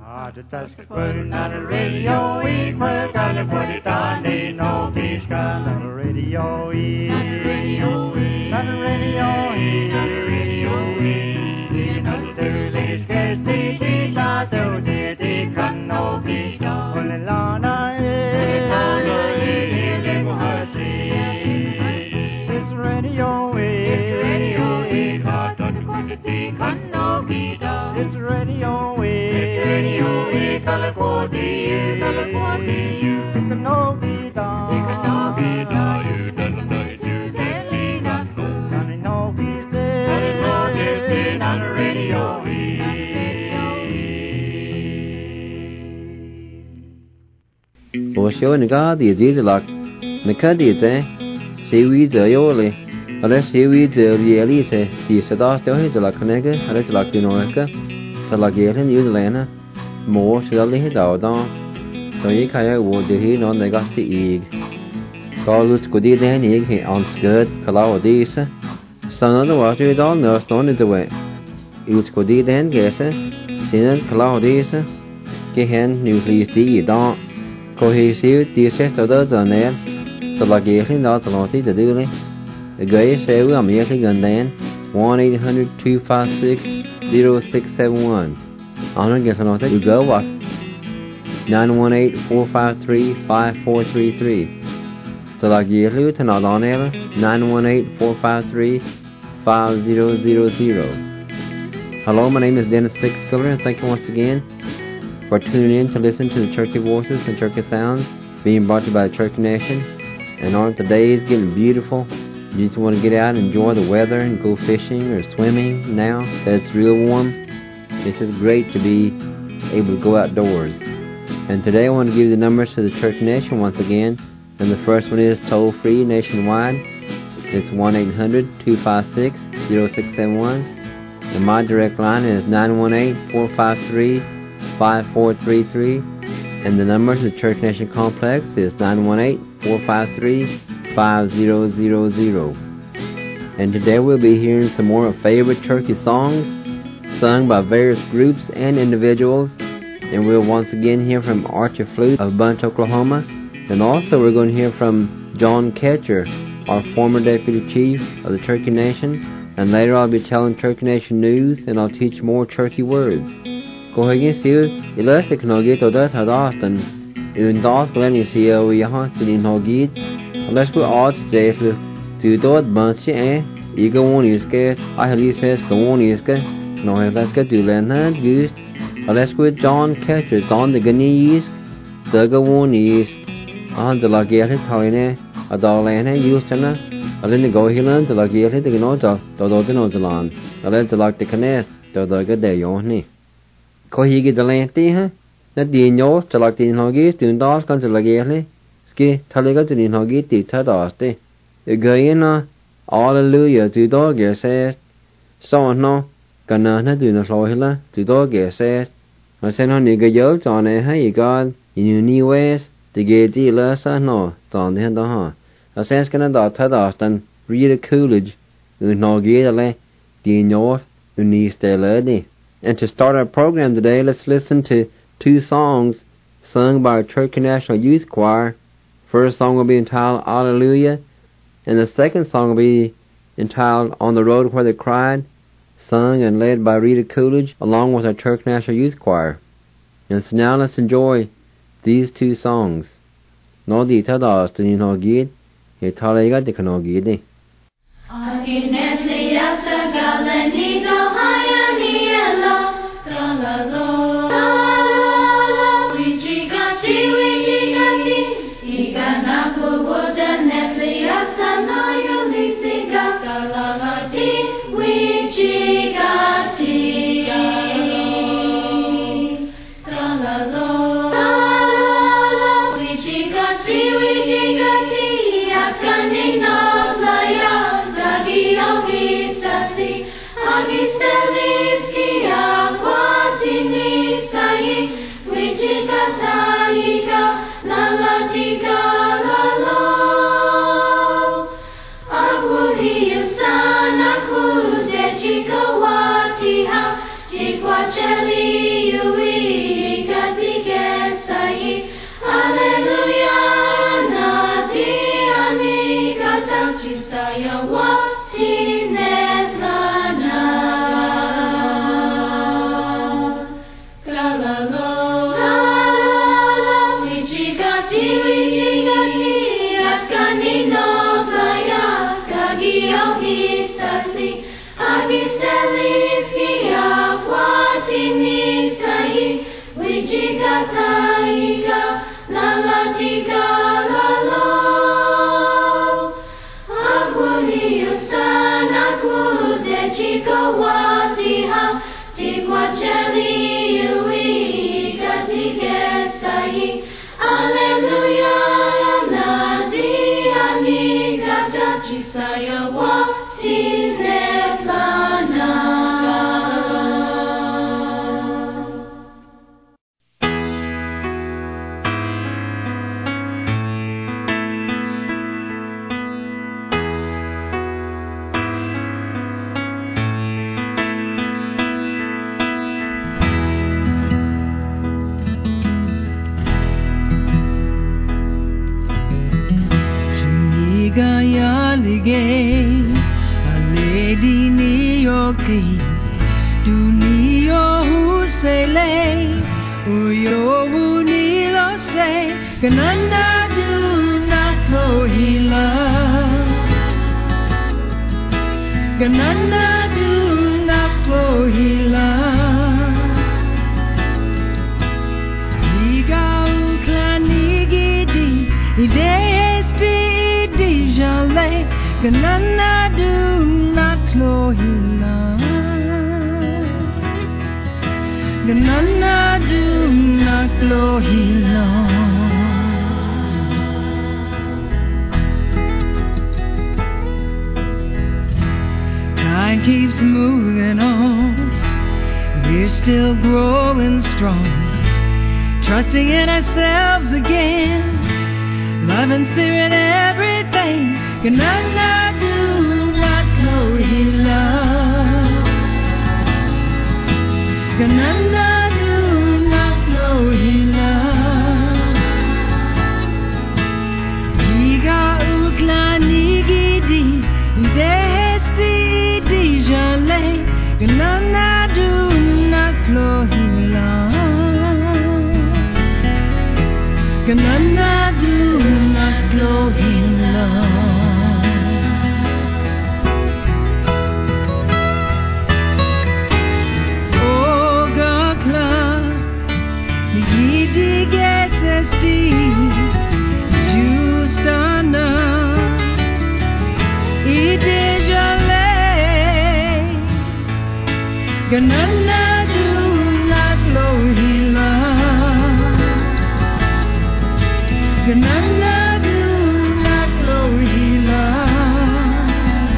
Show and God the Jesus like Nakadi, seaweeds are yoli, unless seaweeds are really say, the Sadas to his like Nega, and it's like the Noeka, Salagate New Zealand, more to the little down, so you can't would the heat on the gusty egg. Call Lutz Goody then egg on skirt, Kalau Disa, son of the water is all nurse on its away. Lutz Goody then guesses, Sinan Kalau Disa, Gehan New Fleece D down. Cohesive DSS đó giờ nè, từ là gì khi đó từ tí từ đưa đi, gửi xe với ẩm khi gần đến 1-800-256-0671. Anh nói nói thế, gửi what 918-453-5433. Từ là gì khi từ nào đó nè, 918-453-5000. Hello, my name is Dennis Sixcover, and thank you once again for tuning in to listen to the Cherokee Voices and Cherokee Sounds being brought to you by the Cherokee Nation. And on today is getting beautiful. You just want to get out and enjoy the weather and go fishing or swimming now that it's real warm. This is great to be able to go outdoors. And today I want to give you the numbers to the Cherokee Nation once again. And the first one is toll-free nationwide. It's 1-800-256-0671. And my direct line is 918-453-5433, and the number to the Church Nation Complex is 918-453-5000. And today we'll be hearing some more favorite Cherokee songs sung by various groups and individuals. And we'll once again hear from Archie Flute of Bunch, Oklahoma. And also we're going to hear from John Ketcher, our former deputy chief of the Cherokee Nation. And later I'll be telling Cherokee Nation news, and I'll teach more Cherokee words. Go ahead and see it. Elastic no get to that Austin. In dark Lenny see we hunt in Hogit. Let's go odds days to do it bunch you go on is get. I at least says go on is get. No, let's get to Leonard Goose. Let's go with John Catcher on the Ganese. The go on is on the Lagate Toyne, a Dolana Houston. I didn't go here to Lagate the Gnota, the Dodinozalan. I let the like the Canes, the good day on me. Có hi cái đàn tí ha, nó đi nhớ cho lại tiền họ ghi từ đó con cho lại ghé đi, cái thay cái tiền họ ghi từ thay đó đi, cái nó Hallelujah từ đó ghé xe, sau nó cái nó từ nó rồi hết từ đó ghé xe, mà xem nó những cái dấu cho này hay cái như New West thì cái gì là sao nó chọn thế đó ha, mà xem cái nó đó thay đó tên Rita Coolidge, nó ghé lại đi nhớ đi stay đi. And to start our program today, let's listen to two songs sung by our Cherokee National Youth Choir. First song will be entitled Hallelujah, and the second song will be entitled On the Road Where They Cried, sung and led by Rita Coolidge along with our Cherokee National Youth Choir. And so now let's enjoy these two songs. No di tadas to no gid, he talega de no gidi. Chikawati ha, chikwa cheli yui Time keeps moving on. We're still growing strong, trusting in ourselves again. Love and spirit, everything. Ganana do not know he loves. Ganana do not know he loves. Iga ukla nigidi desti dijale. Ganana do not know he loves. Ganana do not know he loves. Ganana do not know he loves. Ganana do not know he loves.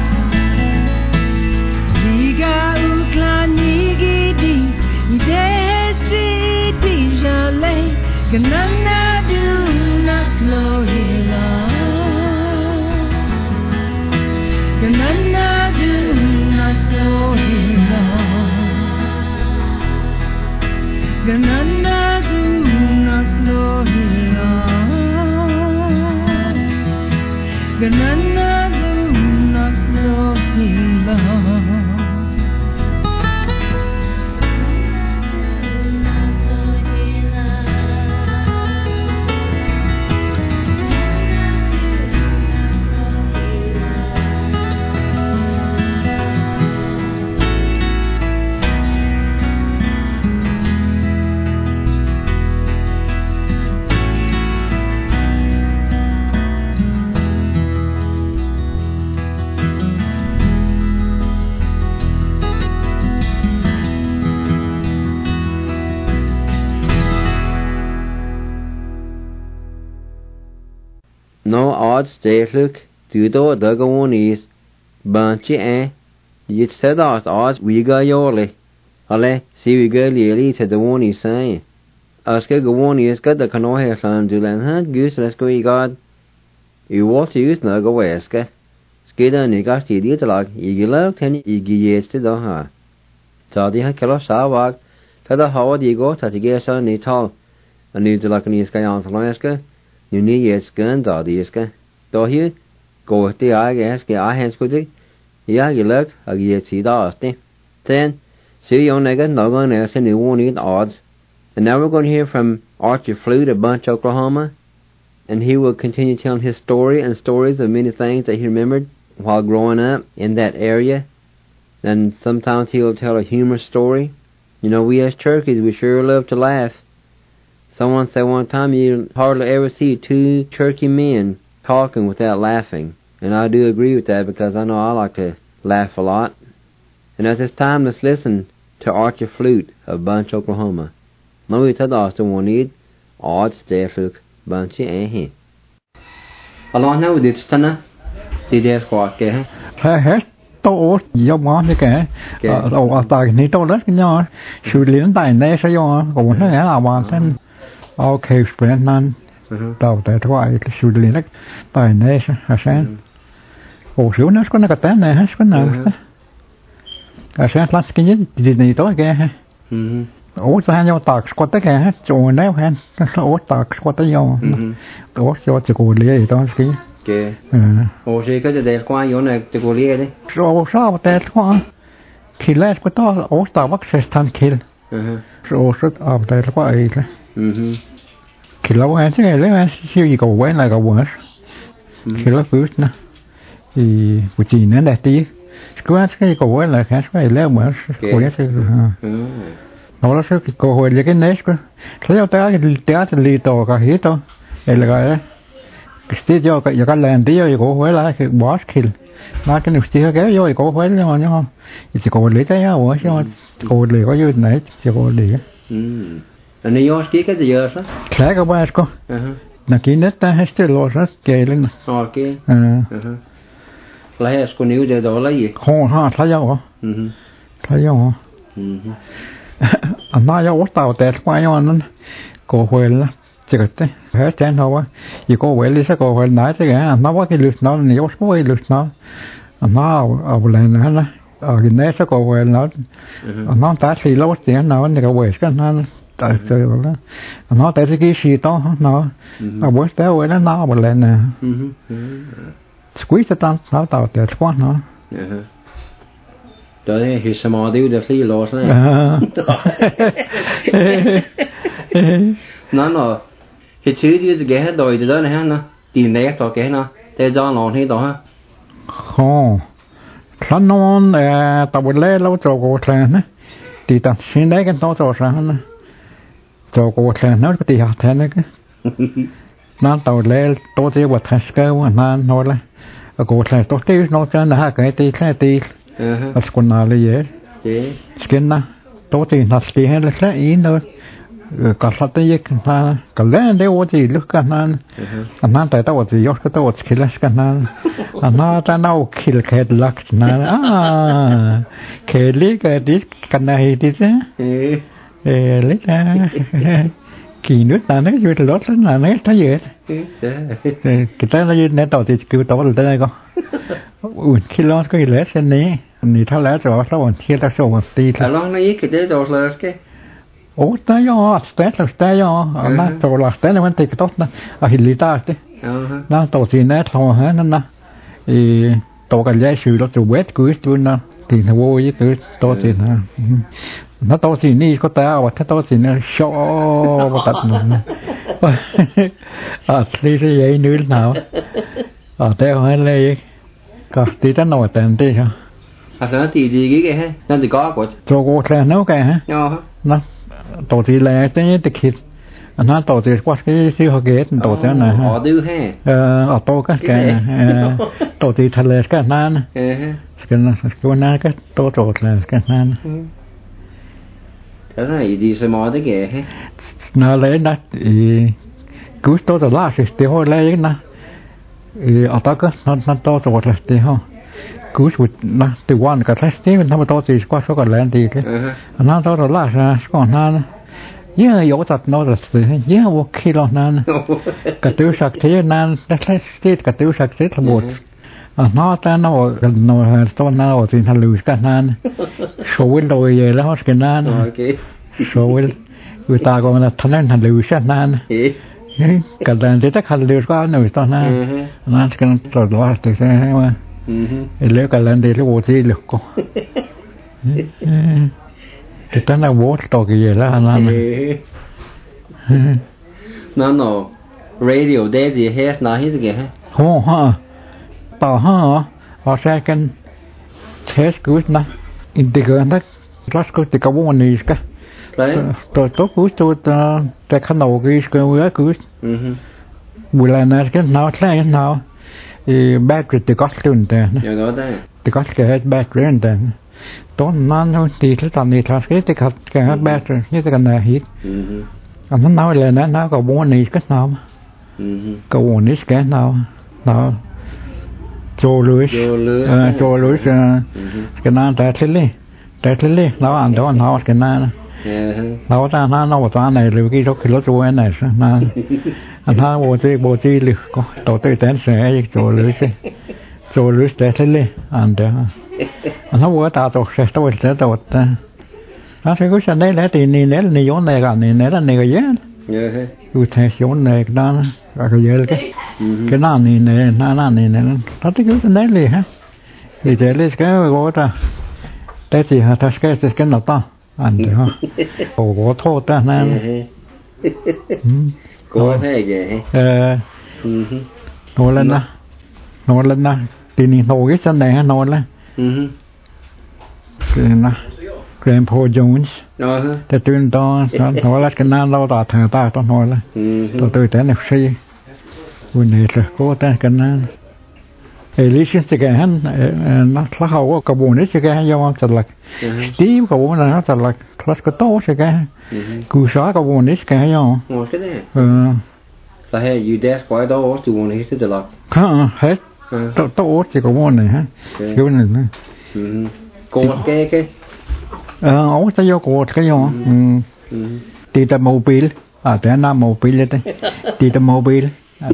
Liga ukla nigidi desti dijale. Ganana do not know he loves. Ganana do not know he loves. Ganana do not know he loves. Ganana do not know he loves. No odd stateluk, dudo dagawonis, bunchi yit said odds wiga yoli. Ale, si wiga lili to the one is saying. Aska gawoni is got the canoe son dulan hunt goose let's go god. You want to use naga weska. Skida nigas ti dit lag, igilok ten igiyes to the ha. Tadi ha kilo sawag, tada hawa digo tatiga ni tall. A new delakaniska yanslaska. Nu ni yeskan da diska. Do hier go the I guess ke I hands kudik. Ya gilok agiyesi da asti. Then see on nega no going to send you one odds. And now we're going to hear from Archie Flute of Bunch, Oklahoma, and he will continue telling his story and stories of many things that he remembered while growing up in that area. And sometimes he'll tell a humorous story. You know, we as turkeys, we sure love to laugh. Someone said one time you hardly ever see two turkey men talking without laughing. And I do agree with that because I know I like to laugh a lot. And at this time, let's listen to Archer Flute of Bunch, Oklahoma. Nói thật đó tôi muốn need odds there for Bunch eh. Along now with it tana. Did there for ke. Hết tôi giống món như cái ở tại này tôi rất nhỏ xử lý tại đây sẽ do cũng thế là mà thân ok spend nan đầu tại thoại xử lý nó tại đây sẽ sáng ồ xíu nó có cái tên này hết có nào sẽ lát cái gì gì tối cái ha ồ sao nhau tạc có tất cả hết chỗ nào hết ồ tạc có tất nhau ồ cho chỉ có lý đó cái Okay. Ồ gì cái để qua vô này từ cô lia đấy. Rồi sao để qua khi lát có to ồ tao bắt sẽ thành kill. Rồi rất để qua ấy đấy. Khi lâu anh chứ lấy anh siêu gì cầu quay lại cầu quay. Khi lâu phút nè. Thì buổi chiều nó đẹp tí. Cứ anh cái cầu quay lại khác phải lấy mà quay sẽ. Nó là sự cầu quay cái nét cơ. Thấy ông ta thì lì to cả hết to. Đây là cái cái yo cái lần tí yo có huế là cái boss kill mà cái nước xí cái yo có huế nhưng mà không chỉ có lấy cái áo chứ có lấy có như này chỉ có lấy anh ấy yo cái gì vậy sao cái các bạn có là cái nét ta hết rồi lo rất kề lên ok lấy cái níu để đó lấy gì không ha thấy yo thấy yo anh nói yo tao để qua yo nó có huế là chỉ có thế hết chén thôi chỉ có vậy lý sẽ có vậy nãy chứ cái nó có cái lượt nó nhiều số cái lượt nó ở lại nữa ở cái này sẽ có vậy nó ta xì lâu tiền nó cái vậy cái nó tại chơi đó nó tại cái gì to nó ở buổi tối vậy nó ở lại nè squeeze tan nó tạo để quá nó đấy thì sao mà điều được xí lót này nó cái chữ gì cái hết rồi thì đó này ha nó tìm đấy to cái nó để cho nó thế đó ha không khán non tao bật lên lâu cho cô thằng nè thì tao xin đấy cái to cho thằng nè cho cô thằng nó có tí hạt thế này cái nó tao lên to chỉ bật thằng cái mà nó là cô thằng to tí nó cho nó cái tí cái tí nó còn nào là gì skin na to tí nó skin hết là sẽ in thôi cả sát tới cái cái lên đấy ô gì lúc cái anh tại tao gì gió cái tao chỉ là cái anh ta nào kill cái lắc na cái lý cái đi cái này đi chứ lấy ra kỳ nước ta nó chưa được lót là nó thấy gì cái ta nó nên tao thì cứ tao được đây con khi lót cái lết trên này thì tháo lết rồi tao còn chia tao số một tí thôi lót nó cái đấy rồi là cái ồ ta yo sté yo na to la sté nó thì tốt na a hilita thế na to thì nét thôi hả nó na thì to cái giá sự đó từ west cứ tôi na thì nó vô với cứ to thì nó to thì ni có ta và to thì nó show một tập nữa thì vậy nữa nào theo hỏi đây có tí ta nổi tên đi hả nó thì gì cái ha nên thì có của cho cô xem nấu cái hả nó tổ thì là cái kit nó tổ thì qua cái siêu học ghét tổ thế này họ đưa ha ở tổ cái tổ thì thật là cái nan cái nan cái tổ là cái nan cái này gì xem mò tới kìa ha nó lấy đó thì cứ tổ là thì hồi lấy nó ở đó cái nó tổ là thì không cứ chụp nó từ quan cái thế mình thăm tổ thì qua số cái lên thì cái nó tổ là ra còn nó nhớ yếu thật nó là sự nhớ vô khi lo nan cái tiêu sạc thế nan nó thấy cái tiêu sạc thế là một nó ta nó to nó thì thành lười cái nan số với đôi vậy đó cái nan số với người ta còn là thành lười cái nan cái nan thì chắc thành lười quá nữa to nan nan cái nó lo thì thế mà lấy cái nan thì nó vô thì được co cái tên là vô to cái gì đó nó radio đây gì hết nó hết gì hết không ha tao ha ở xe cái test good na integrante las cosas que como ni ska tôi cú tôi tại khăn đầu cái cú buổi là nó cái nào thế nào thì battery thì có luôn thế thì có cái battery thế tôi nó thì cái tầm này thì cái battery như cái này hết nó nói là nó có bốn này cái nào có bốn này cái nào nó cho lưới cái nào tại thế li nó ăn đó nó cái nào nó ta nó một toán này rồi cái cái lót ruồi này nó nó bộ chi lử có tổ tư tén sẽ cho lưới để thế li ăn đó nó vừa tạo tổ sẽ tổ nó sẽ có sản đấy là thì này là này giống này cả này là này cái gì cứ thế giống này đó cái gì cái nào này nó nó thì cứ sản đấy liền ha thì thế là cái gọi ta thế thì ta cái nào ta anh đấy ha có thô ta nè có thế gì nó lên nè thì này nổi cái chân này ha nổi lên cái nè Grandpa Jones thế tuyên đó nó là cái nào lâu ta thằng ta tôi nói là tôi tới này xây buổi này rồi có tên cái nào lý sinh cái hắn nó là hậu có buồn đấy cái do chặt lạc tí có buồn là nó chặt lạc class có tốt cái cú xóa có buồn đấy cái do là hay you dead quite đó to one hết chặt lạc hết tốt chỉ có buồn này ha cái này cô cái ấu ta vô cột cái do thì ta mobile thế nam mobile đấy thì ta mobile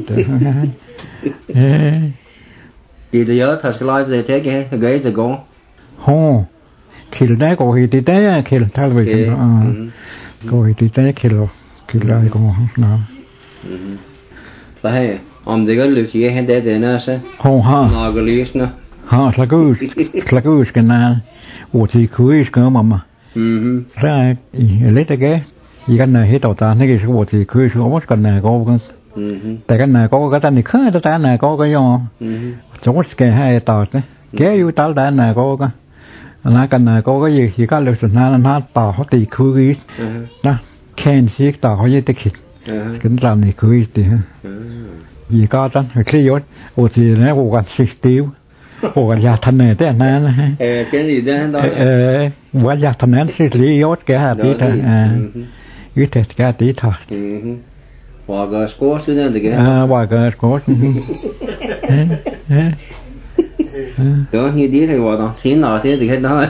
thì giờ thật sự là thế cái ghế giờ con hồ khi đấy có thì thế khi thay vì có thì thế khi lại con nó là hay om det går lycka i hända det när så ha lyssna ha slagus cái nào thì cứ cái mà ra lấy cái cái này hết tàu ta cái số thì cứ số cái này có tại cái này có cái này khơi cái này có cái do chỗ cái hai tàu đấy cái yêu tàu đấy này có cái là cái này có cái gì thì cái lực sản nó tàu họ thì cứ đó can xí tàu họ như thế kịch cái làm này cứ thì gì có đó khi yếu thì nó cũng còn xịt tiêu cái nhà thân này thế này cái gì đó cái nhà thân này xịt yếu cái hạt tí thôi ít thế cái tí thôi Waga sport chứ nữa thì Waga sport đó như tí thì vào đó xin nào thế thì hết đó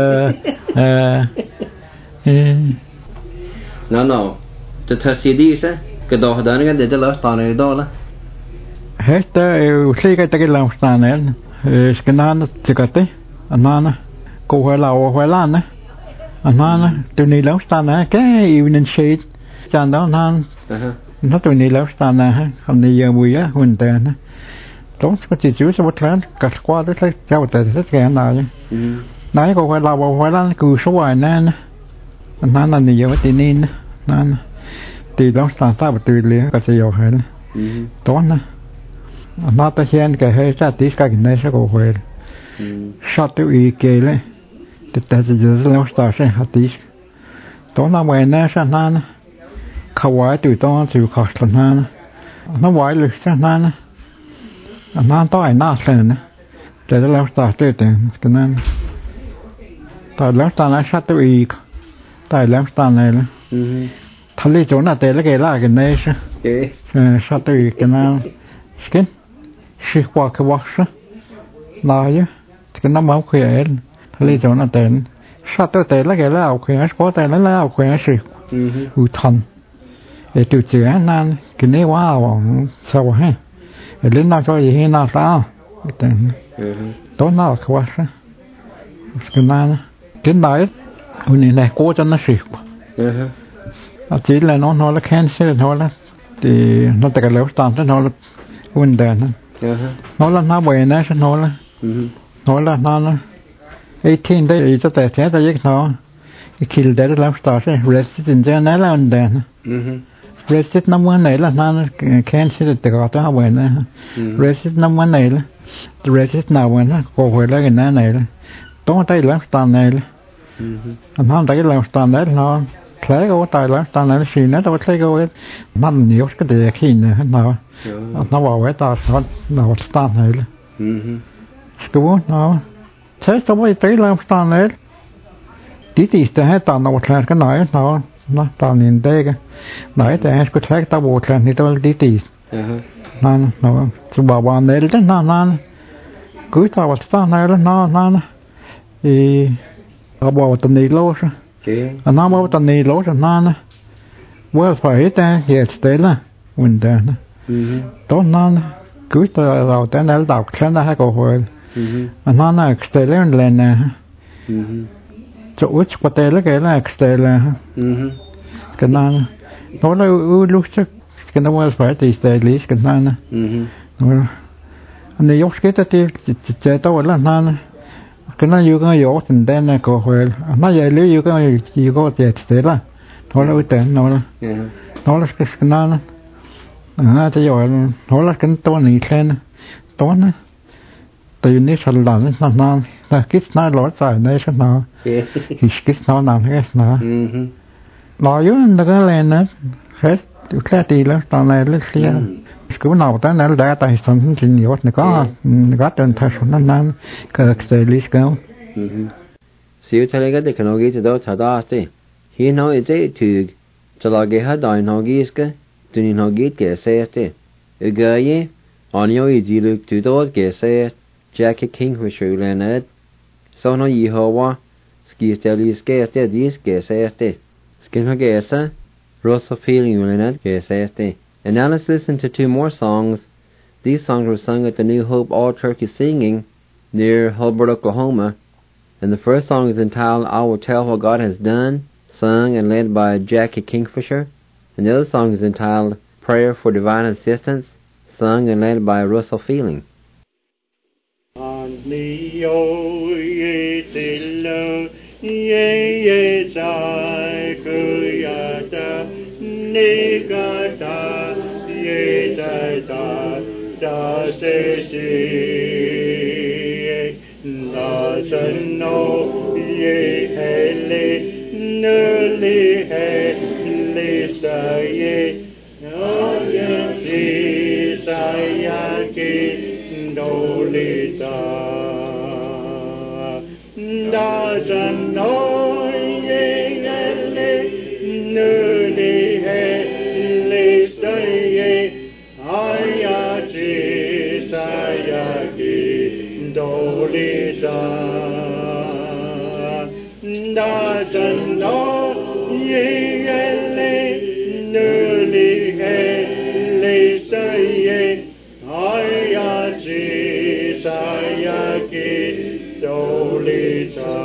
nó cho thật sự đi sao cái đó đó cái để cho lỡ tao này đó là hết cái cái làm sao này cái nào chỉ có thế anh cô phải làm nè anh tụi này làm sao nè cái evening shade chẳng đó nó tụi này làm sao nè hôm nay giờ buổi á huỳnh tề nè tốt có chỉ chú cho một tháng cả qua tới cháu tề rất kẻ nào chứ nãy cô phải làm cứ số vài nè anh là nhiều cái tiền nên nè thì đó là ta bật từ liền cái gì rồi nè tốt nè nó ta hiện cái hơi sát tí cái này sẽ có về sát tiêu ý kê lên thì ta sẽ giờ nó sẽ hạt tí tốt là về nè sao nè khâu vải từ to từ khỏi nè nó vải lực sao nè nó to ai nát lên nè để nó làm sao tới cái này ta làm sao nó sát tiêu ý ta làm sao này nè thằng lấy chỗ nào để cái này sát tiêu ý cái nào skin sĩ qua cái vóc đó là chứ cái nó máu khỏe thằng lấy chỗ nào tên sát tiêu tên là cái là khỏe có tên là khỏe sĩ thần để từ từ anh cái này wow sao hả lên nào cho gì nào sao tối nào cái vóc đó cái nào cái này này cố cho nó sĩ chỉ là nó là cancer thôi là thì nó tại cái lối tạm nó là vấn đề nó là nó về nó sẽ nó là nó 18 đấy cho tới thế tại nó khi để làm sao sẽ resist trên nó là vấn đề resist nămวันnày là nó cancer thì có tới về nó resist nămวันnày là resist nào vậy nó có về là cái này là tối tay làm sao này là nó tại cái làm sao đấy nó Clay go tài là ta này xin nó tao clay go năn nhiều cái đề khi nè nào nó bảo vậy ta nó stand này là cứ nó thế sao vậy tới làm stand này tí thế ta nó clay cái nói nó ta nhìn đây cái nói thế cái clay ta bộ clay thì tao tí nó chú bảo bạn đấy nó cứ tao vào stand này là nó thì họ bảo tao này lâu rồi nó bảo tao này lâu rồi nó bữa phải ta hiện tới là vấn đề đó nó cứ tao vào tới đây đọc xem là hai câu hỏi nó là tới lên nè chỗ út qua tới là cái là tới là cái nó là lúc trước cái nó mới phải thì tới lý cái nó anh ấy giúp cái thì chơi tao là nó cái nó yêu cái yếu tình đen này có hồi nó giờ lấy yêu cái yêu có tiền thế là thôi là tiền nó là cái nó thì rồi nó là cáiตัวนี้แค่นั้นตัวนั้นตัวนี้ฉลาดนั่นแต่คิดน่าหลอดใส่ได้ใช่ไหมคิดน่านให้นะรออยู่นั่นก็เลยนะแค่ตีแล้วตอนไหนเลิกเสียcứ nào tới nãy đã tại sao chỉ nhiều nó có tên thậtนั่นก็เสรีสก็สิวทะเลก็เด็กน้องกี้จะโดนชาดาสิฮีน้องไอ้เจ้ถือจะลาเกหัดได้น้องกี้สก็ตัวนี้น้องกี้เกษตรสิเกย์อันนี้จีลูกถือโดนเกษตรแจ็คคิงหัวชูเลนด์ส่วนน้องยี่ห้อว่าสกีสเตลิสเกษตรดีสเกษตรสกินหัวเกษตรโรสฟีลิงเลนด์เกษตรAnd now let's listen to two more songs. These songs were sung at the New Hope All Turkey Singing near Hulbert, Oklahoma. And the first song is entitled I Will Tell What God Has Done, sung and led by Jackie Kingfisher. And the other song is entitled Prayer for Divine Assistance, sung and led by Russell Feeling. Nikata yeta da se si na no ye hele ne li he li sa ye no ye si sa ya ki do li ta da no ye hele ne li Da no ye le ne li he le sa ye aya ji sa ya ki do li ta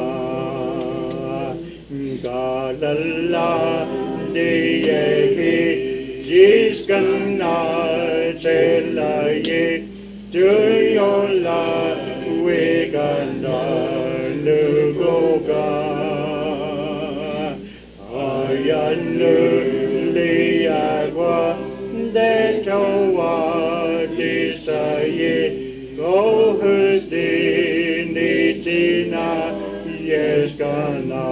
ga la la de ye ki jis kan na che la ye do yo la we kan na nu go ga nu li agua de towa di sa ye go hu di ni ti na yes kana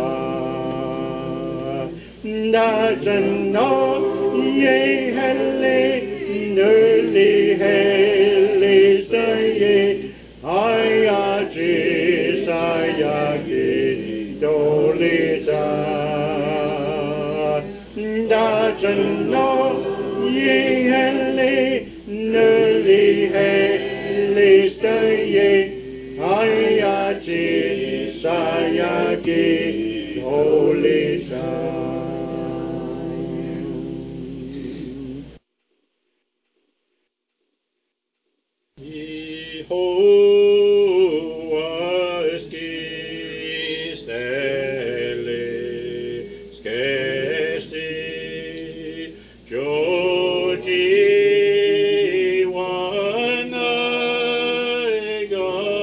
da jan no ye hele nu li hele sa ye aya ji sa ya ki do li ta da jan no ye hele nu li hele sa ye aya ji sa ya ki do li ta God.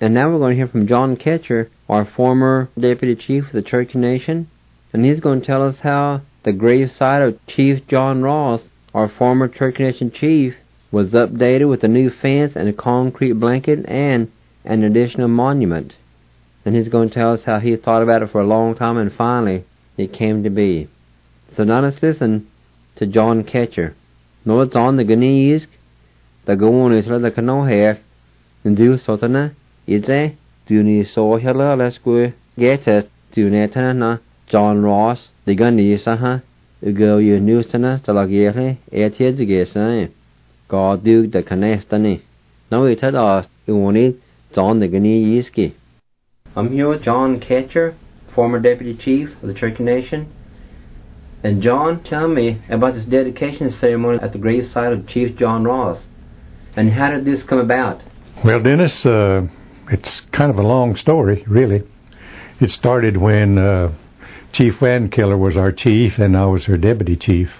And now we're going to hear from John Ketcher, our former Deputy Chief of the Cherokee Nation, and he's going to tell us how the gravesite of Chief John Ross, our former Cherokee Nation Chief, was updated with a new fence and a concrete blanket and an additional monument. And he's going to tell us how he thought about it for a long time and finally it came to be. So now let's listen to John Ketcher. No, it's on the Ganesk, the Goon is the Canohair, and do Sotana, it's a Duni so hella let's go get it, do Natana, John Ross, the Ganesaha, the girl you knew sana, the Lagere, 8 years ago, God do the Canestani. Now we tell us, you only John the Ganesk. I'm here with John Ketcher, former Deputy Chief of the Cherokee Nation. And John, tell me about this dedication ceremony at the gravesite of Chief John Ross. And how did this come about? Well, Dennis, it's kind of a long story, really. It started when Chief Van Killer was our chief and I was her deputy chief.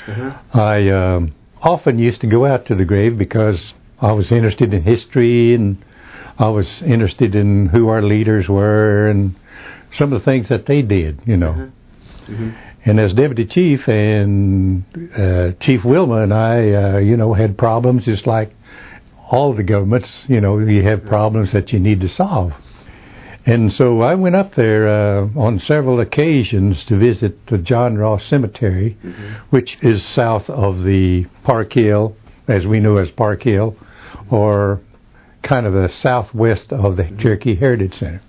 I often used to go out to the grave because I was interested in history and I was interested in who our leaders were and some of the things that they did, you know. And as deputy chief and Chief Wilma and I, had problems just like all the governments, you have problems that you need to solve. And so I went up there on several occasions to visit the John Ross Cemetery, which is south of the Park Hill, as we know as Park Hill, or kind of the southwest of the Cherokee Heritage Center.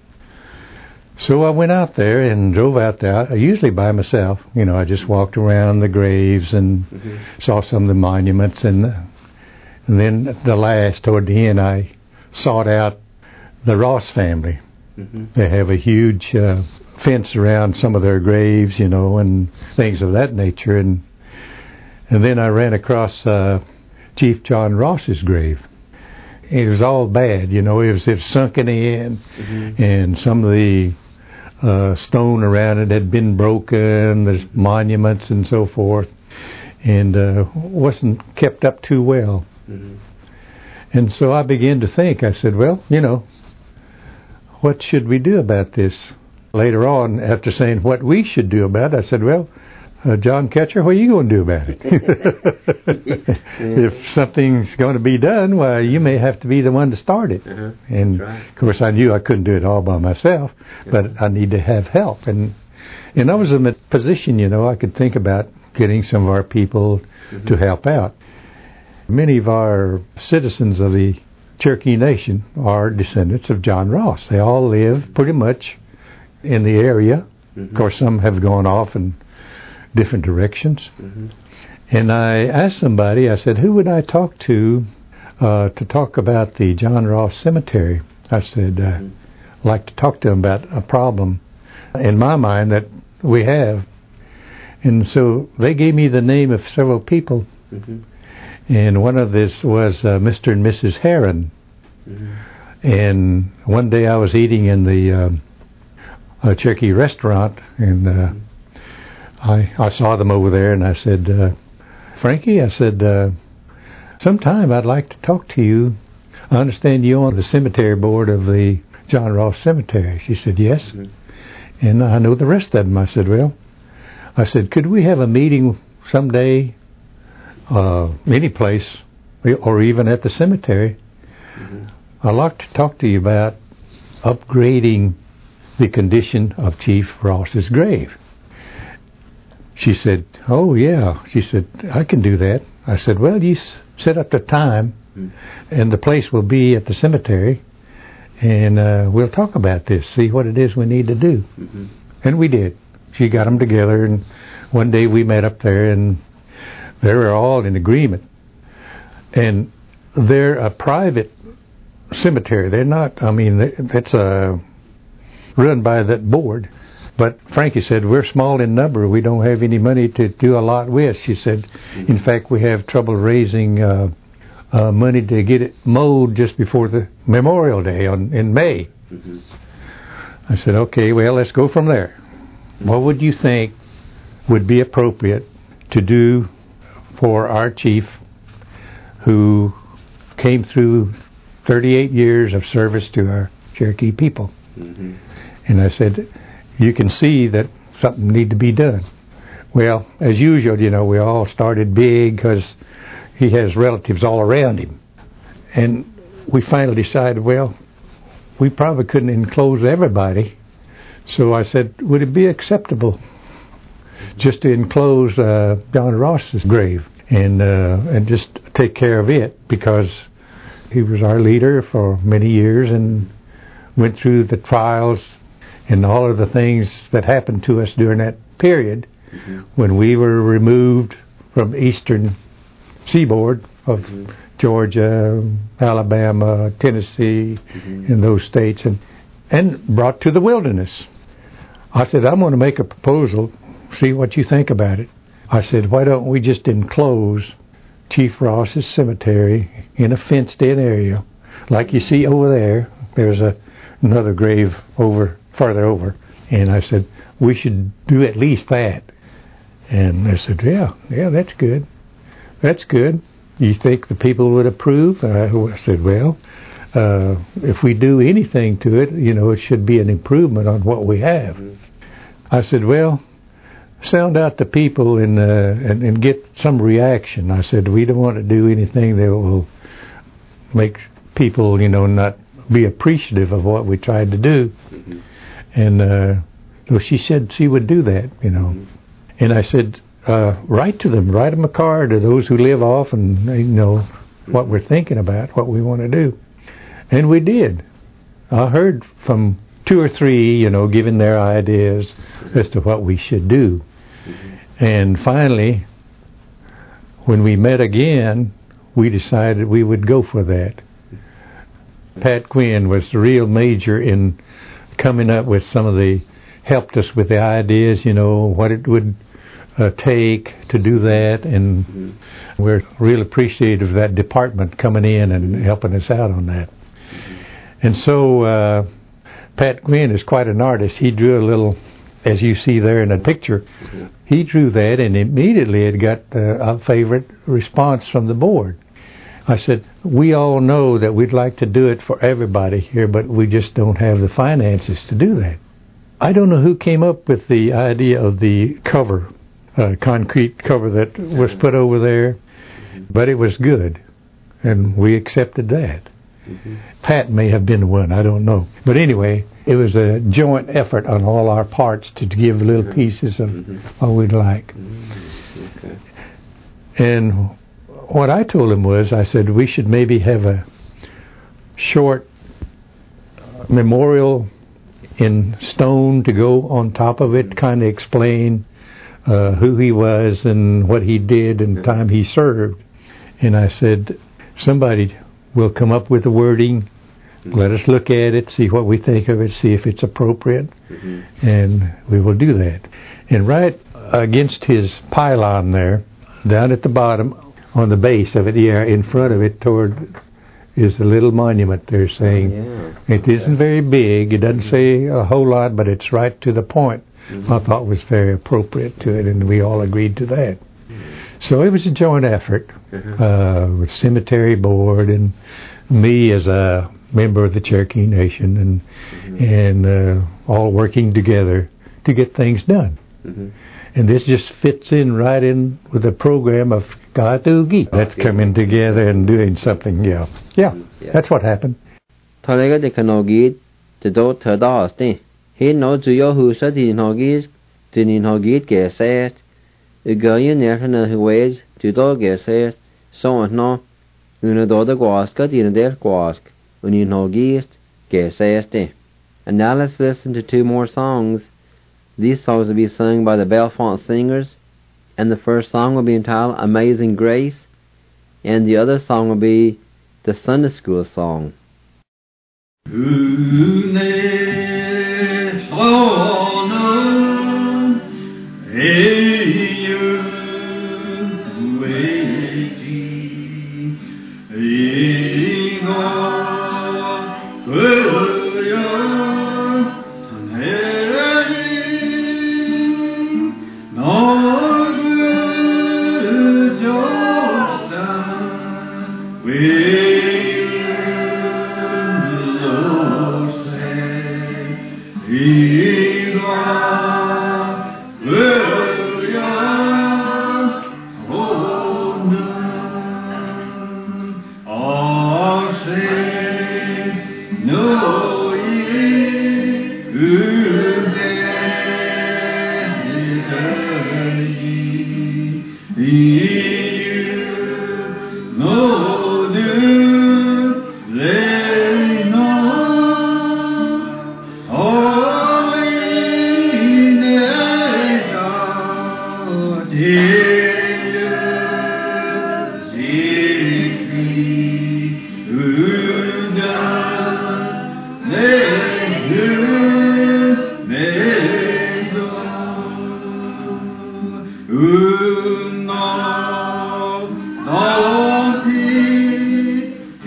So I went out there and drove out there, usually by myself. I just walked around the graves and saw some of the monuments. And then at the last, toward the end, I sought out the Ross family. They have a huge fence around some of their graves, and things of that nature. And then I ran across Chief John Ross's grave. It was all bad, it was sunken in, and some of the stone around it had been broken, there's monuments and so forth, and wasn't kept up too well. And so I began to think, I said, well, what should we do about this? Later on, after saying what we should do about it, I said, well, John Ketcher, what are you going to do about it? If something's going to be done, well, you may have to be the one to start it. And, of course, I knew I couldn't do it all by myself, but I need to have help. And I was in a position, I could think about getting some of our people to help out. Many of our citizens of the Cherokee Nation are descendants of John Ross. They all live pretty much in the area. Of course, some have gone off in different directions. And I asked somebody, I said, who would I talk to talk about the John Ross Cemetery? I said, I'd like to talk to them about a problem in my mind that we have. And so they gave me the name of several people. And one of this was Mr. and Mrs. Heron. And one day I was eating in the Cherokee restaurant, and I saw them over there, and I said, Frankie, I said, sometime I'd like to talk to you. I understand you on the cemetery board of the John Ross Cemetery. She said, yes. And I know the rest of them. I said, well, could we have a meeting someday, any place, or even at the cemetery? I'd like to talk to you about upgrading the condition of Chief Ross's grave. She said, oh, yeah. She said, I can do that. I said, well, you set up the time, and the place will be at the cemetery, and we'll talk about this, see what it is we need to do. And we did. She got them together, and one day we met up there, and they were all in agreement. And they're a private cemetery. They're not, it's run by that board. But Frankie said, we're small in number. We don't have any money to do a lot with. She said, in fact, we have trouble raising money to get it mowed just before the Memorial Day in May. I said, okay, well, let's go from there. What would you think would be appropriate to do for our chief who came through 38 years of service to our Cherokee people. Mm-hmm. And I said, you can see that something need to be done. Well, as usual, you know, we all started big because he has relatives all around him. And we finally decided, well, we probably couldn't enclose everybody. So I said, would it be acceptable just to enclose John Ross's grave and just take care of it, because he was our leader for many years and went through the trials and all of the things that happened to us during that period when we were removed from eastern seaboard of Georgia, Alabama, Tennessee, in those states, and brought to the wilderness. I said, I'm going to make a proposal, see what you think about it. I said, why don't we just enclose Chief Ross's cemetery in a fenced-in area, like you see over there. There's another grave farther over. And I said, we should do at least that. And they said, yeah, that's good. That's good. You think the people would approve? I said, well, if we do anything to it, you know, it should be an improvement on what we have. I said, well, sound out the people and get some reaction. I said, we don't want to do anything that will make people, you know, not be appreciative of what we tried to do. And so she said she would do that, you know. And I said, write them a card to those who live off and, you know, what we're thinking about, what we want to do. And we did. I heard from 2 or 3, you know, giving their ideas as to what we should do. And finally, when we met again, we decided we would go for that. Pat Quinn was the real major in coming up with some of helped us with the ideas, you know, what it would take to do that, and we're real appreciative of that department coming in and helping us out on that. And so Pat Quinn is quite an artist. He drew a little, as you see there in the picture, he drew that, and immediately it got a favorite response from the board. I said, we all know that we'd like to do it for everybody here, but we just don't have the finances to do that. I don't know who came up with the idea of the cover, concrete cover that was put over there, but it was good, and we accepted that. Pat may have been the one, I don't know. But anyway, it was a joint effort on all our parts to give little pieces of what we'd like. And what I told him was, I said, we should maybe have a short memorial in stone to go on top of it, kind of explain who he was and what he did and the time he served. And I said, somebody will come up with the wording, let us look at it, see what we think of it, see if it's appropriate, and we will do that. And right against his pylon there, down at the bottom, on the base of it, in front of it, is a little monument there saying, it isn't very big, it doesn't say a whole lot, but it's right to the point. I thought was very appropriate to it, and we all agreed to that. So it was a joint effort with Cemetery Board and me as a member of the Cherokee Nation, and all working together to get things done. And this just fits in right in with the program of Gatugi. That's coming together and doing something, that's what happened. He knows to your who said in Hoggies, Tinin Hoggit Gassest, a Gullion Nerfana who ways, to dog Gassest, so and no, Unador Guasca, Dinadel Guasc, Unin Hoggist, Gassest. And now let's listen to 2 more songs. These songs will be sung by the Bellefonte Singers, and the first song will be entitled Amazing Grace, and the other song will be the Sunday School song.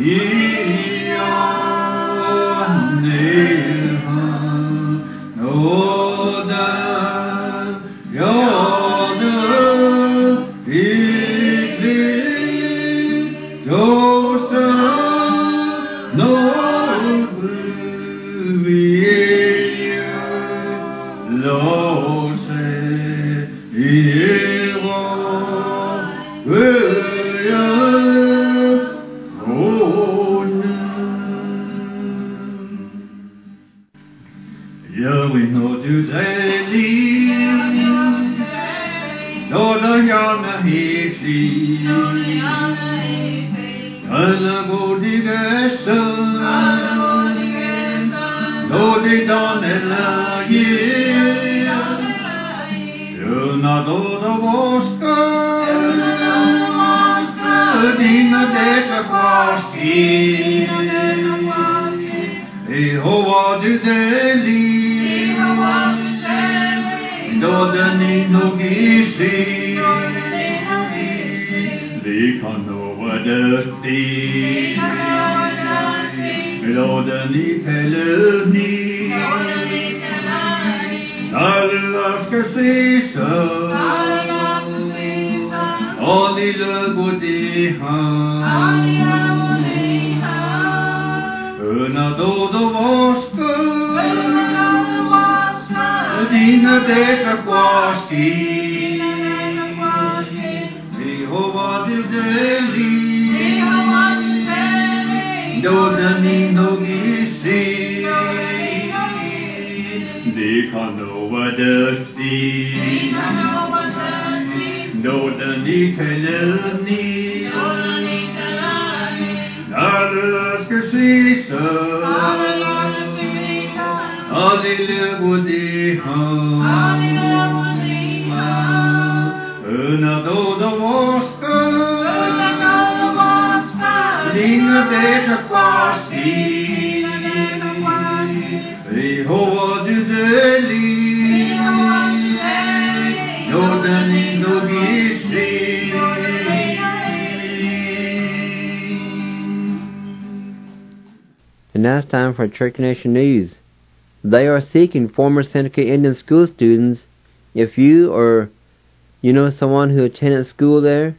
And now it's time for Cherokee Nation News. They are seeking former Seneca Indian school students. If you or you know someone who attended school there,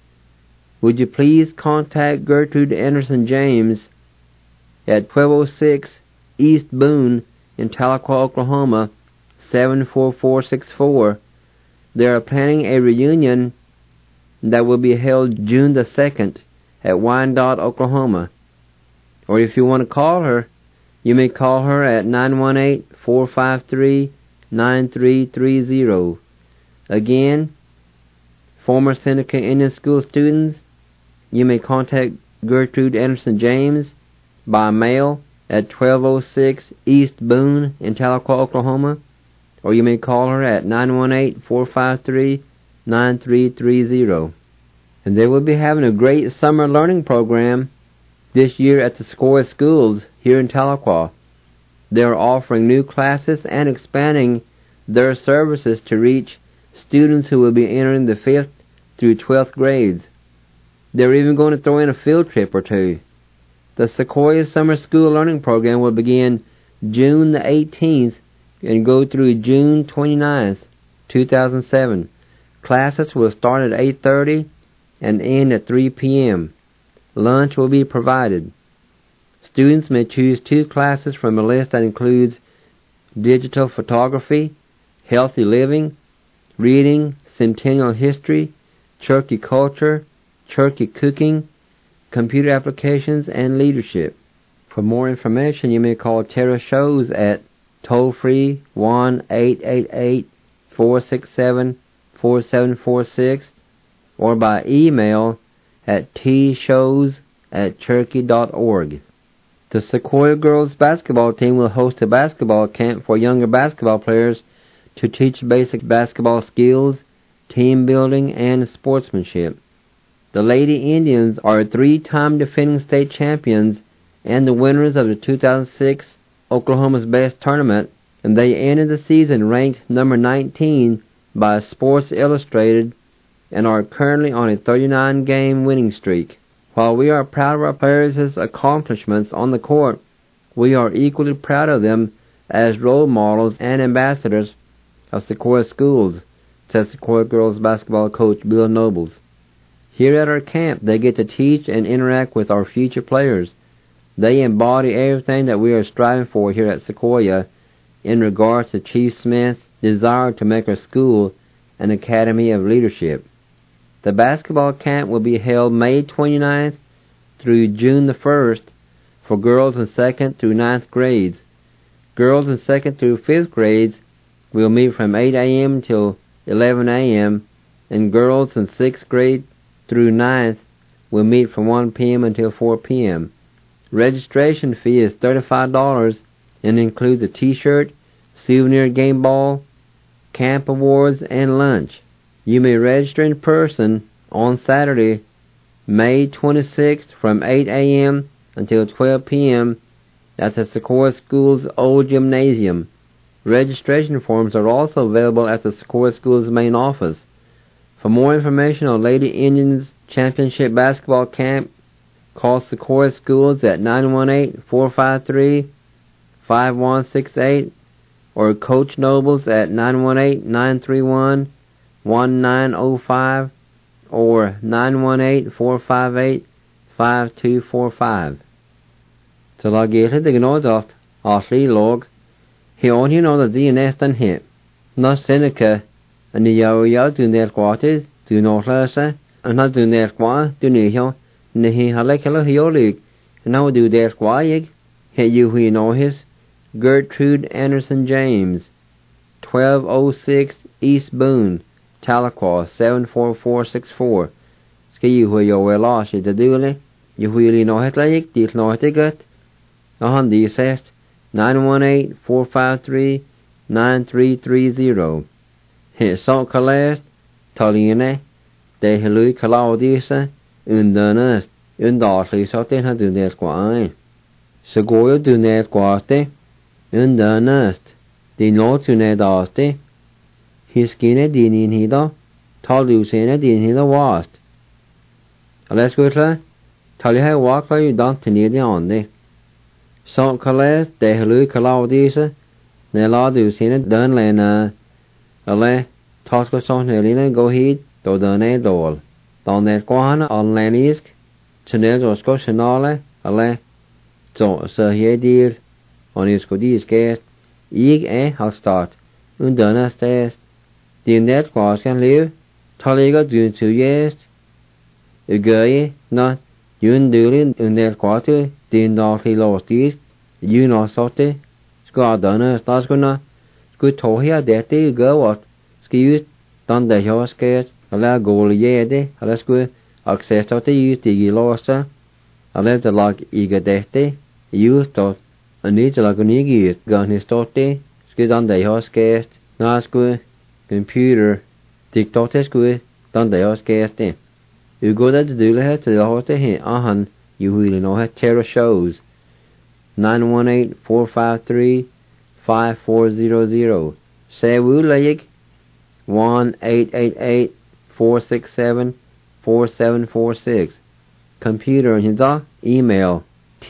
would you please contact Gertrude Anderson James at 1206 East Boone in Tahlequah, Oklahoma, 74464. They are planning a reunion that will be held June the 2nd at Wyandotte, Oklahoma. Or if you want to call her, you may call her at 918-453-9330. Again, former Seneca Indian School students, you may contact Gertrude Anderson James by mail at 1206 East Boone in Tahlequah, Oklahoma, or you may call her at 918-453-9330. And they will be having a great summer learning program this year at the Sequoia schools here in Tahlequah. They are offering new classes and expanding their services to reach students who will be entering the 5th through 12th grades. They're even going to throw in a field trip or two. The Sequoia Summer School Learning Program will begin June the 18th and go through June 29th, 2007. Classes will start at 8:30 and end at 3 p.m. Lunch will be provided. Students may choose 2 classes from a list that includes digital photography, healthy living, reading, centennial history, Cherokee culture, Cherokee cooking, computer applications, and leadership. For more information, you may call Tara Shows at toll-free 1-888-467-4746 or by email at tshows@cherokee.org. The Sequoia girls basketball team will host a basketball camp for younger basketball players to teach basic basketball skills, team building, and sportsmanship. The Lady Indians are 3-time defending state champions and the winners of the 2006 Oklahoma's Best Tournament, and they ended the season ranked number 19 by Sports Illustrated and are currently on a 39-game winning streak. While we are proud of our players' accomplishments on the court, we are equally proud of them as role models and ambassadors of Sequoia Schools, says Sequoia girls basketball coach Bill Nobles. Here at our camp, they get to teach and interact with our future players. They embody everything that we are striving for here at Sequoia in regards to Chief Smith's desire to make our school an academy of leadership. The basketball camp will be held May 29th through June the 1st for girls in 2nd through 9th grades. Girls in 2nd through 5th grades will meet from 8 a.m. till 11 a.m. and girls in 6th grade through 9th will meet from 1 p.m. until 4 p.m. Registration fee is $35 and includes a t-shirt, souvenir game ball, camp awards, and lunch. You may register in person on Saturday, May 26th from 8 a.m. until 12 p.m. at the Sequoia Schools Old Gymnasium. Registration forms are also available at the Sequoia Schools main office. For more information on Lady Indians Championship Basketball Camp, call Sequoia Schools at 918-453-5168 or Coach Nobles at 918-931-1905 or 918-458-5245. Så la gete det gnådot, asli log. He on you know the DNS and hit. No Seneca, and the yo do near quarters, do no lessa, and not do near qua, do near hill, and he halekala hiolig, and now do their squayig. Hit you who know his. Gertrude Anderson James, 1206 East Boone, Tahlequah 74464. Ski you who you well lost it a dooley, you really know it like, deal know it a gut. On the assessed 918-453-9330. Hit Salt Calast, Taline, de Helui Calaudisa, Undanust, Undartly Sotin had do that squine. Segoya do that quate. Undanust, the notes in a daste. His skin din in hida, Talusina din hida wast. Let's go to tell you how walk like you don't need the on the Salt Calais, de Helui Calaudisa, Neladusina, Dunlena, Ale, Tosco Son Helena, go heed, do done dole. Don that Guana on Lanisk, Chanel or Scotianale, Ale, so here dear. On his godis guest, I'll start. Undana stairs. The net was can live. Taliga doing 2 years. A guy, not. Yun doing in that quarter. Din darkly lost east. You know sote. Squadana, Stasguna. Good tohia, that day go what. Ski done the horse scared. Allow goal yede. Let's go. Access to the youth, the loster. Allow the log eager that day. You thought. Anita Lagunigi gun his tote, skid on the horse cast, Nasque, computer, dictatesque, done the horse cast. You go that to do it to the horse hit, you really know how terror shows. 918-453-5400. Say woo leg 1-888-467-4746. Computer and his email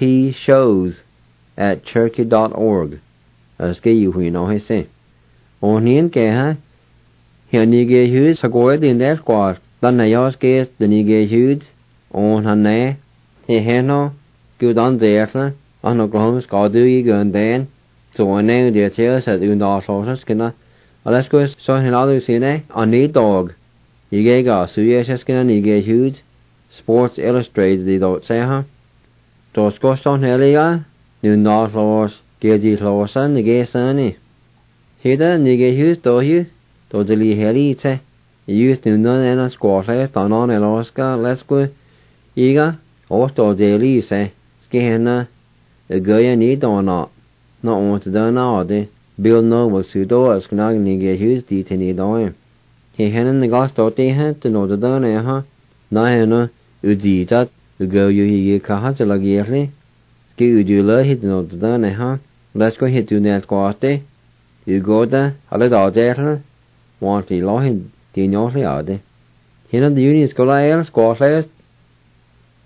tshows@cherokee.org. Ski you who you know he say. On hien ke ha. He nige hud så går det in der squad. Dan na jag ske den nige hud. On han ne. He heno. Gud an der. An no glom ska du I gun den. Så en ne der tjæs at under så skina. Og lad os så hen alle sine. On ne dog. I ga så jeg skina nige hud. Sports Illustrated de dot say ha. Så ska sån heliga. Nu nárlós, gédí lósan na gésanni. Hida nige hús dóhiú, dó de lí helíte. Iús nu nan ena squáles danon elóska lescu. Iga, ós dó de líse, skehenna, a gaya ní dóna. Na onta dana áde, Bill Noble súdó as gnag nige hús díte ní dóim. He henna na gás dótéhe, de nó dana eha, na henna, udítat, a gaya hí cahat a lagéirli. You do love hit no done huh? Let's go hit to net quarter. You go there, a little there, want to law him, the northly out there. Here the union school air, squash last.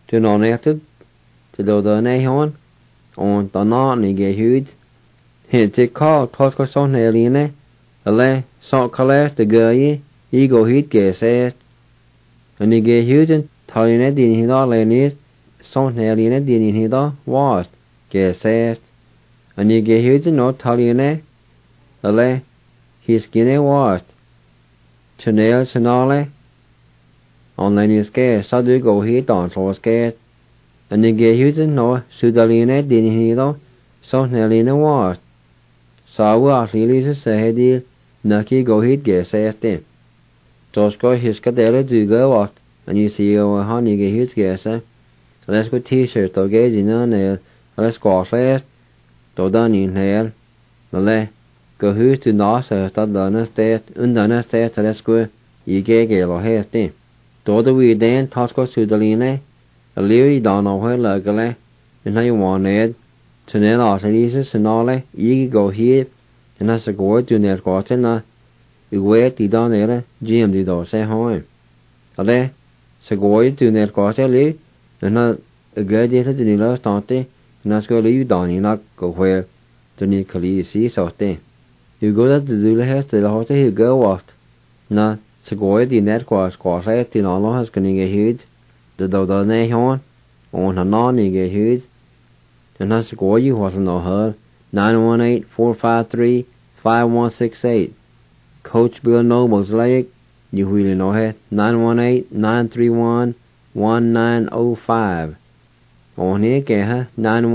to non after to do the nay on the non ni ge huge hit to call tosco son eline ale so kale the guy go hit ge says and ni ge huge and taline din hi da lenis son eline din hi da was ge says and ni ge huge no taline ale his gine was Chanel Chanale online is scared, so do go hit on so scared. And they get using no Sudaline didn't hear so Nelina was. So I will really say, dear, Nucky go hit get says them. Just go his cadella do go out, and you see your honey get his guess. Let's go t shirt to gauge in on nail, let's go fast, to done in nail, the lay. Go hus to nasa ta dana state undana state let's go I ge lo heste do the we den tasco sudaline a lewy don o he lagale and I want it to ne la releases and all I go here and as a go to ne go na I wait the don there gm di do say home ale se go to ne go le and a good day to the last tante and as go leave don in go where to ne kali see so thing. You go to the Dulahes to the hotel, you go what? Na, so go the net quas, quas, in all has going to get huge. The Dodo Nahon, on her non, you get huge. And that's a go you wasn't no her. 918-453-5168. Coach Bill Noble's Lake, you really know it. 918-931-1905. On here, get her.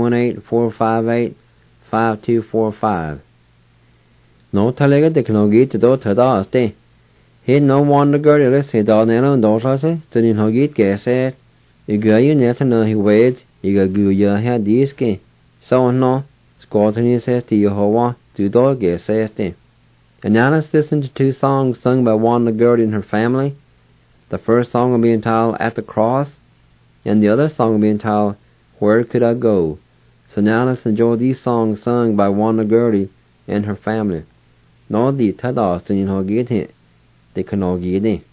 918-458-5245. No talega de knogi to do tada ste. He no one the girl is he down there on daughter to in hogit guess. You go you never know he waits, you go your head diski. So no, Scotty says to Jehovah to dog guess. And now let's listen to two songs sung by Wanda Gerd and her family. The first song will be entitled At the Cross, and the other song will be entitled Where Could I Go? So now let's enjoy these songs sung by Wanda Gertie and her family. No di tada sin ho get it. They can all get it.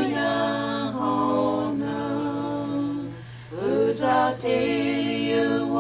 Tell you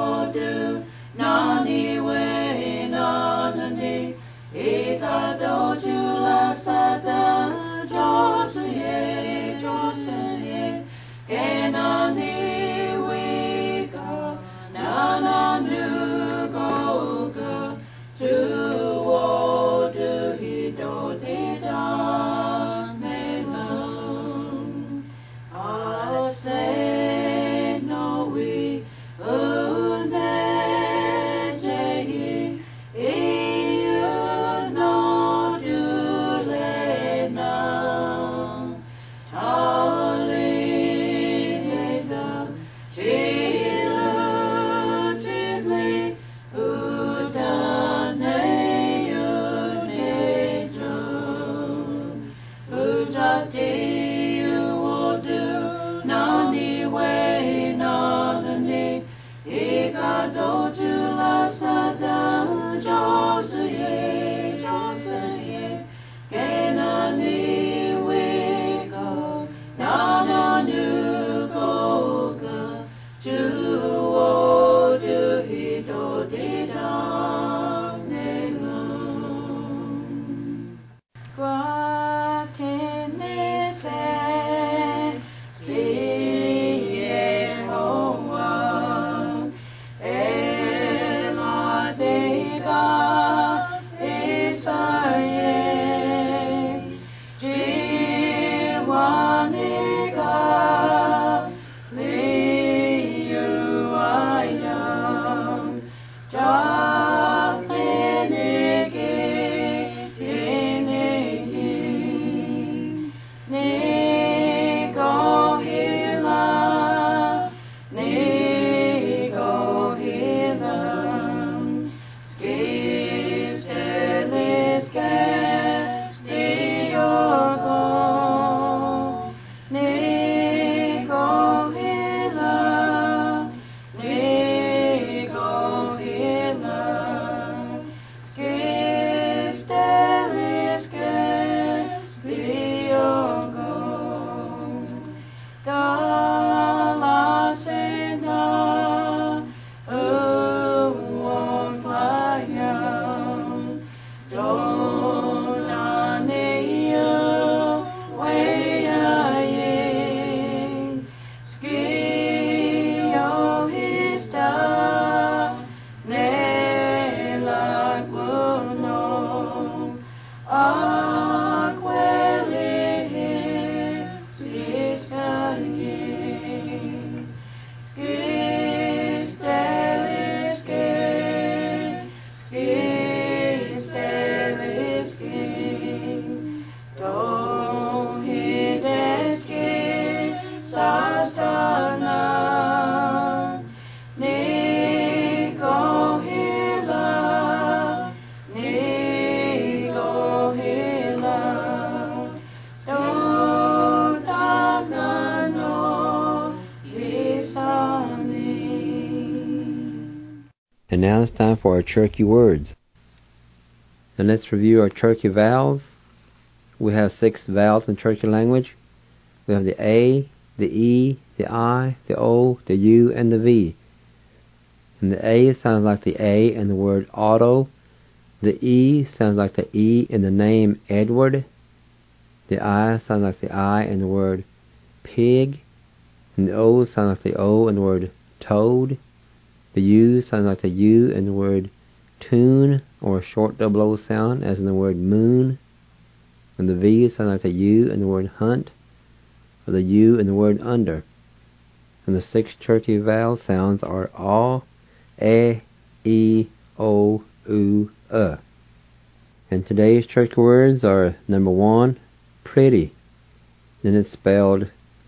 And now it's time for our Cherokee words. And let's review our Cherokee vowels. We have 6 vowels in Cherokee language. We have the A, the E, the I, the O, the U, and the V. And the A sounds like the A in the word auto. The E sounds like the E in the name Edward. The I sounds like the I in the word pig. And the O sounds like the O in the word toad. The U sounds like the U in the word tune, or a short double O sound, as in the word moon. And the V sounds like the U in the word hunt, or the U in the word under. And the 6 Cherokee vowel sounds are A, E, O, U, And today's Cherokee words are number 1, pretty. Then it's spelled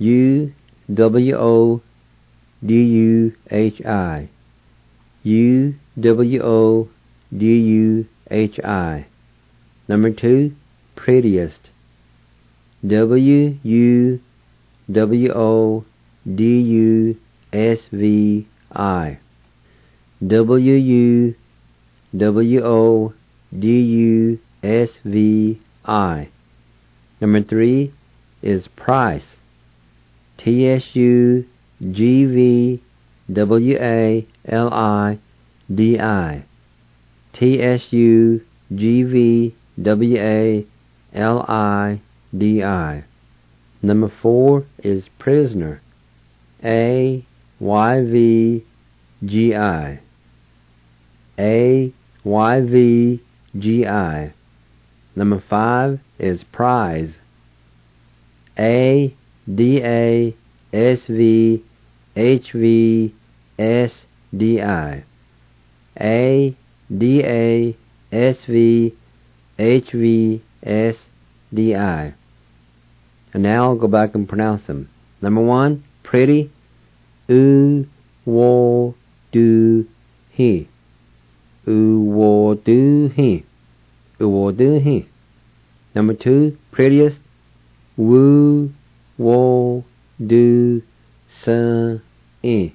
U-W-O-D-U-H-I. U-W-O-D-U-H-I. Number 2, prettiest. W-U-W-O-D-U-S-V-I. W-U-W-O-D-U-S-V-I. Number 3 is price. T-S-U-G-V-W-A-L-I-D-I. T-S-U-G-V-W-A-L-I-D-I. Number 4 is prisoner. A-Y-V-G-I. A-Y-V-G-I. Number 5 is prize. A-D-A-S-V-H-V-S-D-I. A-D-A-S-V-H-V-S-D-I. And now I'll go back and pronounce them. Number 1, pretty. U-wo-do-he. U-wo-do-he. U-wo-do-he. Number 2, prettiest. Woo-wo-do-sun-e.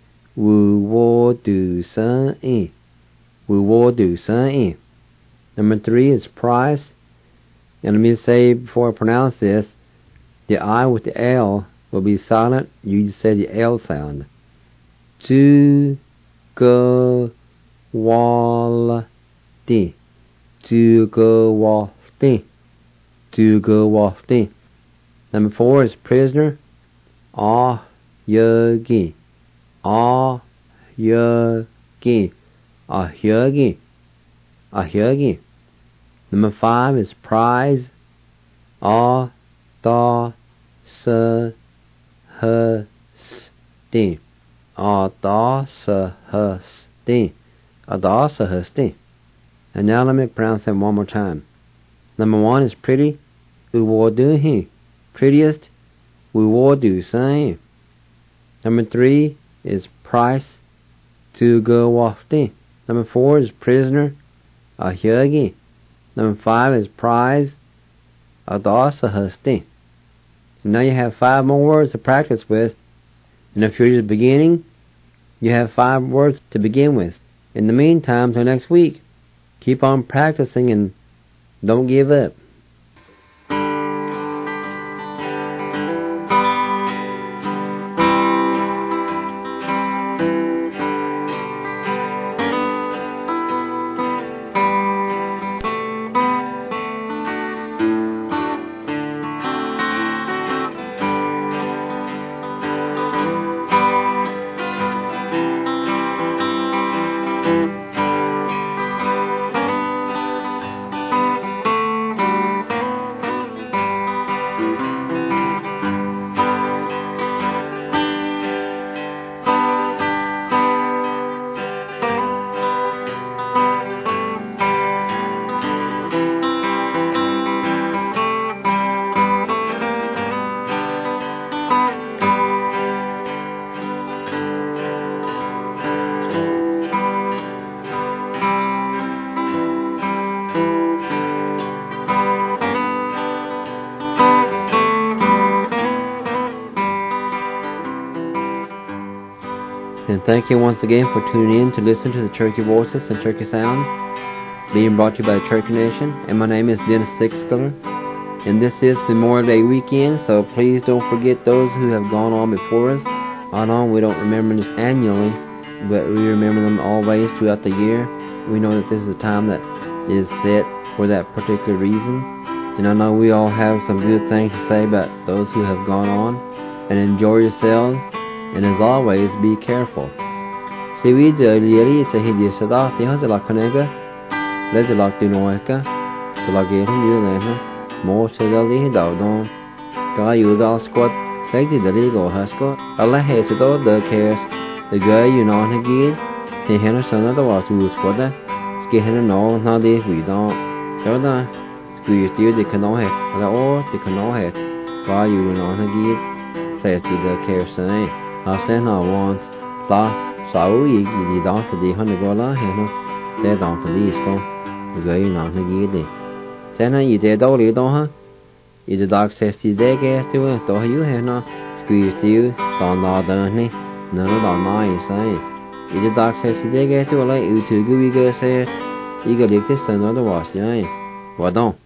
Woo-wo-do-sun-e. Woo-wo-do-sun-e. Number 3 is price. And let me say before I pronounce this, the I with the L will be silent. You say the L sound. Tu-go-wal-ti. Tu-go-wal-ti. Tu-go-wal-ti. Number 4 is prisoner. Ah-yagi. Ah-yagi. Ah-yagi. Ah-yagi. Number 5 is prize. Ah-da-sa-ha-sti. Ah-da-sa-ha-sti. Ah-da-sa-ha-sti. And now let me pronounce them one more time. Number 1 is pretty. U-wo-do-he. Prettiest. U-wo-do-sun-e. Number 3 is price. Tu-go-wal-ti. Number 4 is prisoner. Ah-yagi. Number 5 is prize. Ah-da-sa-ha-sti. And now you have 5 more words to practice with. And if you're just beginning, you have 5 words to begin with. In the meantime, till next week, keep on practicing and don't give up. thank you once again for tuning in to listen to the Turkey Voices and Turkey Sounds, being brought to you by the Turkey Nation. And my name is Dennis Sixler. And this is Memorial Day weekend, so please don't forget those who have gone on before us. I know we don't remember this annually, but we remember them always throughout the year. We know that this is a time that is set for that particular reason. And I know we all have some good things to say about those who have gone on. And enjoy yourselves, and as always, be careful. Si we do lieri to hidi sadati hazela kanega, lezelak dinoeka, to lagir hum more to the li dawdon, guy you dal squat, take the legal huscot, Allah has it all the cares, the guy you know again, he had a son of the water squatter, skihin no, not if we don't. Jordan, squeeze you the canoe head, or the canoe head, guy you know again. Says to the care saying, I send I want la sao yi di don to di hon go la heno de don to di sko go yi na gi di sen yi de do li do ha yi the dog says to de ge to to you heno squeeze you don na da ni no no na yi say yi the dog says to de ge to la you to go say you go like this another wash yeah wa don